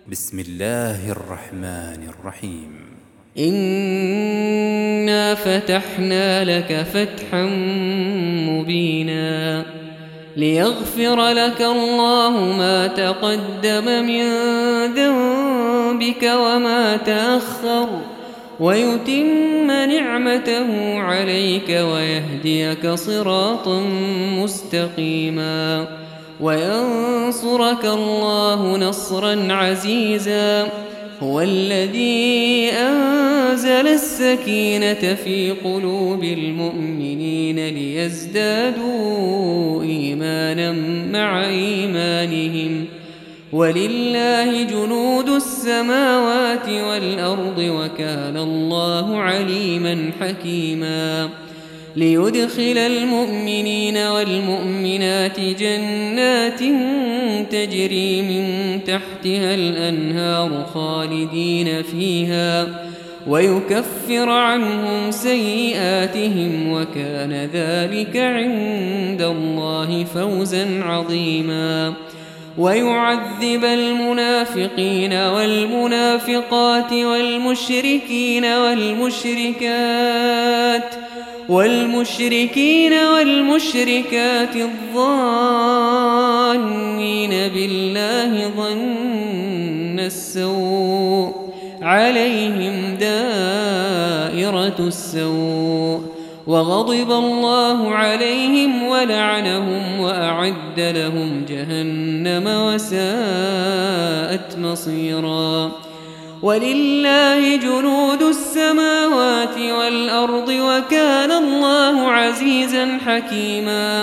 بسم الله الرحمن الرحيم. إنا فتحنا لك فتحا مبينا ليغفر لك الله ما تقدم من ذنبك وما تأخر ويتم نعمته عليك ويهديك صراطا مستقيما وينصرك الله نصرا عزيزا. هو الذي أنزل السكينة في قلوب المؤمنين ليزدادوا إيمانا مع إيمانهم ولله جنود السماوات والأرض وكان الله عليما حكيما. ليدخل المؤمنين والمؤمنات جنات تجري من تحتها الأنهار خالدين فيها ويكفر عنهم سيئاتهم وكان ذلك عند الله فوزا عظيما. ويعذب المنافقين والمنافقات والمشركين والمشركات الظانين بالله ظن السوء عليهم دائرة السوء وغضب الله عليهم ولعنهم وأعد لهم جهنم وساءت مصيرا. ولله جنود السماوات والأرض وكان الله عزيزا حكيما.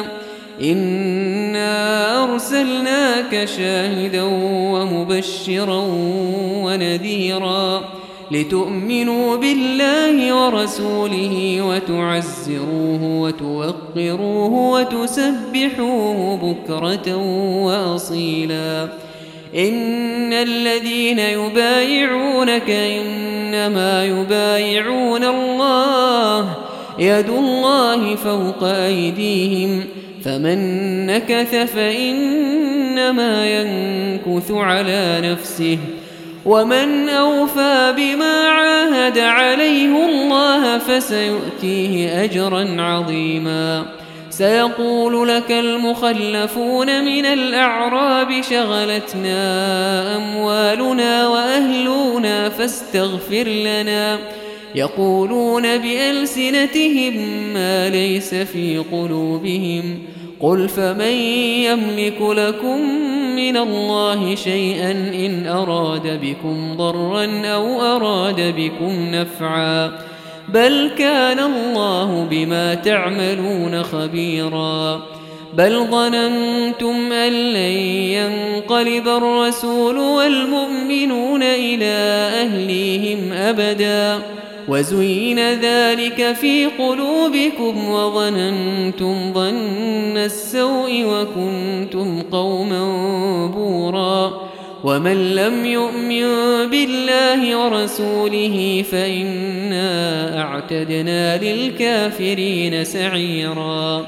إنا أرسلناك شاهدا ومبشرا ونذيرا لتؤمنوا بالله ورسوله وتعزروه وتوقروه وتسبحوه بكرة وأصيلا. إن الذين يبايعونك إنما يبايعون الله يد الله فوق أيديهم فمن نكث فإنما ينكث على نفسه ومن أوفى بما عاهد عليه الله فسيؤتيه أجرا عظيما. سيقول لك المخلفون من الأعراب شغلتنا أموالنا وأهلنا فاستغفر لنا يقولون بألسنتهم ما ليس في قلوبهم قل فمن يملك لكم من الله شيئا إن أراد بكم ضرا أو أراد بكم نفعا بل كان الله بما تعملون خبيرا. بل ظننتم أن لن ينقلب الرسول والمؤمنون إلى أهليهم أبدا وزين ذلك في قلوبكم وظننتم ظن السوء وكنتم قوما بورا. ومن لم يؤمن بالله ورسوله فإنا أعتدنا للكافرين سعيرا.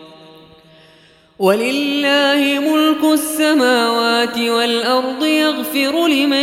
ولله ملك السماوات والأرض يغفر لمن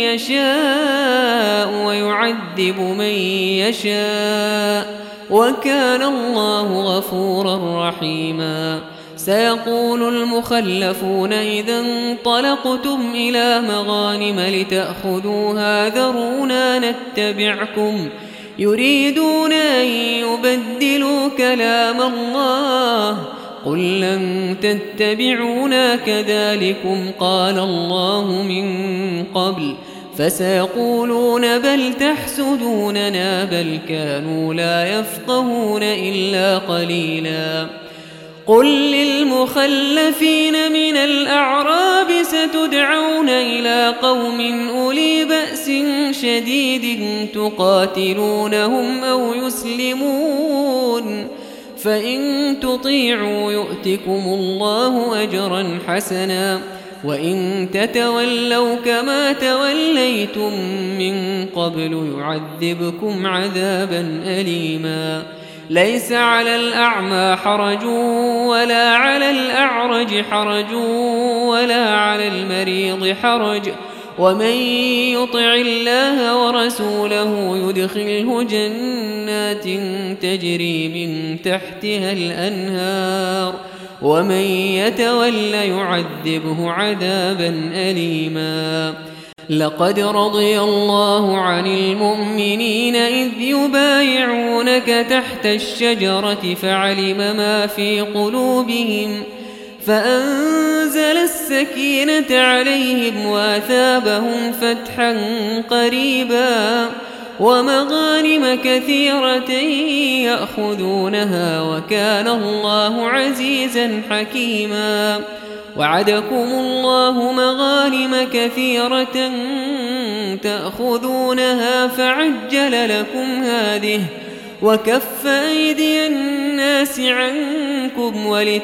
يشاء ويعذب من يشاء وكان الله غفورا رحيما. سيقول المخلفون إذا انطلقتم إلى مغانم لتأخذوها ذرونا نتبعكم يريدون أن يبدلوا كلام الله قل لن تتبعونا كذلكم قال الله من قبل فسيقولون بل تحسدوننا بل كانوا لا يفقهون إلا قليلا. قل للمخلفين من الأعراب ستدعون إلى قوم أولي بأس شديد تقاتلونهم أو يسلمون فإن تطيعوا يؤتكم الله أجرا حسنا وإن تتولوا كما توليتم من قبل يعذبكم عذابا أليما. ليس على الأعمى حرج ولا على الأعرج حرج ولا على المريض حرج ومن يطع الله ورسوله يدخله جنات تجري من تحتها الأنهار ومن يتول يعذبه عذابا أليما. لقد رضي الله عن المؤمنين إذ يبايعونك تحت الشجرة فعلم ما في قلوبهم فأنزل السكينة عليهم وأثابهم فتحا قريبا ومغانم كثيرة يأخذونها وكان الله عزيزا حكيما. وعدكم الله مغانم كثيرة تأخذونها فعجل لكم هذه وكف أيدي الناس عنكم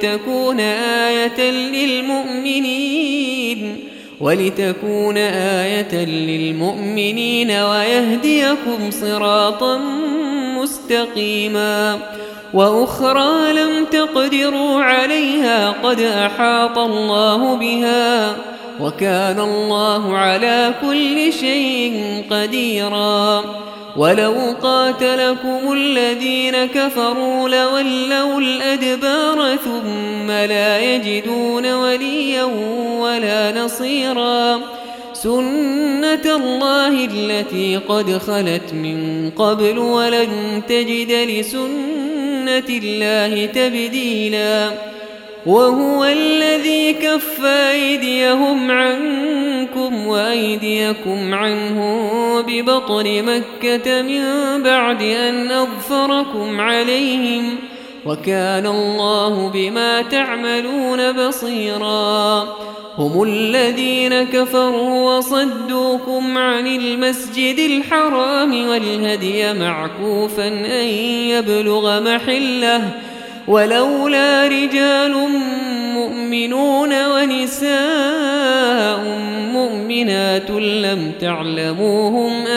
ولتكون آية للمؤمنين ويهديكم صراطا مستقيما. وأخرى لم تقدروا عليها قد أحاط الله بها وكان الله على كل شيء قديرا. ولو قاتلكم الذين كفروا لولوا الأدبار ثم لا يجدون وليا ولا نصيرا. سنة الله التي قد خلت من قبل ولن تجد لسنة الله تبديلا. وهو الذي كف أيديهم عنكم وأيديكم عنهم ببطن مكة من بعد أن أظفركم عليهم وكان الله بما تعملون بصيرا. هم الذين كفروا وصدوكم عن المسجد الحرام والهدي معكوفا أن يبلغ محله ولولا رجال مؤمنون ونساء مؤمنات لم تعلموهم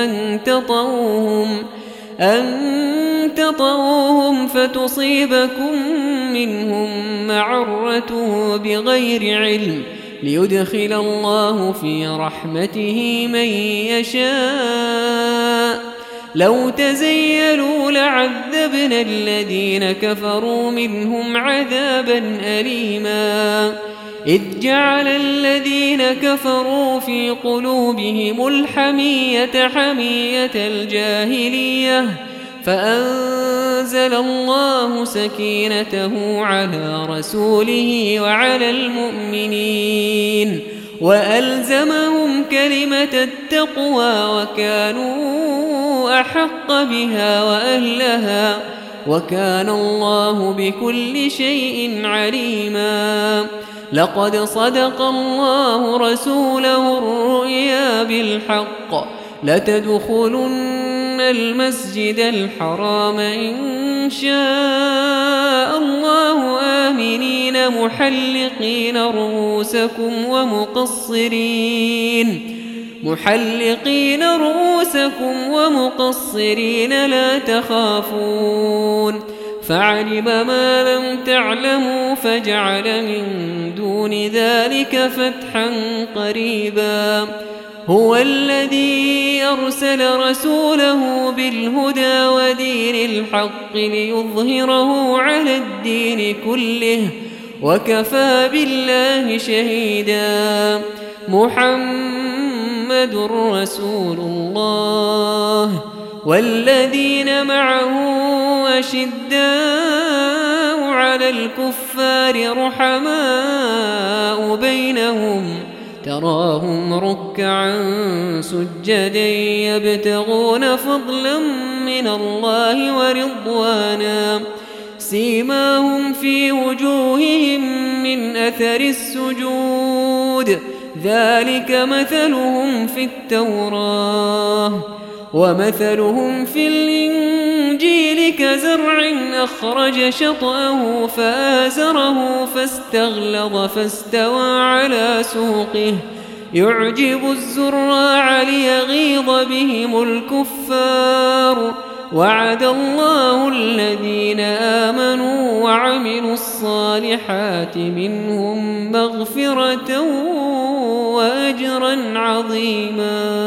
أن تطؤوهم فتصيبكم منهم معرة بغير علم ليدخل الله في رحمته من يشاء. لو تزيلوا لعذبنا الذين كفروا منهم عذابا أليما. إذ جعل الذين كفروا في قلوبهم الحمية حمية الجاهلية فأنزل الله سكينته على رسوله وعلى المؤمنين وألزمهم كلمة التقوى وكانوا أحق بها وأهلها وكان الله بكل شيء عليما. لقد صدق الله رسوله الرؤيا بالحق لتدخلن المسجد الحرام إن شاء الله آمنين محلقين رؤوسكم ومقصرين لا تخافون فعلم ما لم تعلموا فجعل من دون ذلك فتحا قريبا. هو الذي أرسل رسوله بالهدى ودين الحق ليظهره على الدين كله وكفى بالله شهيدا. محمد رسول الله والذين معه أشداء على الكفار رحماء بينهم تراهم ركعا سجدا يبتغون فضلا من الله ورضوانا سيماهم في وجوههم من أثر السجود ذلك مثلهم في التوراة ومثلهم في الإنجيل كزرع أخرج شطأه فآزره فاستغلظ فاستوى على سوقه يعجب الزراع ليغيظ بهم الكفار. وعد الله الذين آمنوا وعملوا الصالحات منهم مغفرة وأجرا أجرا عظيما.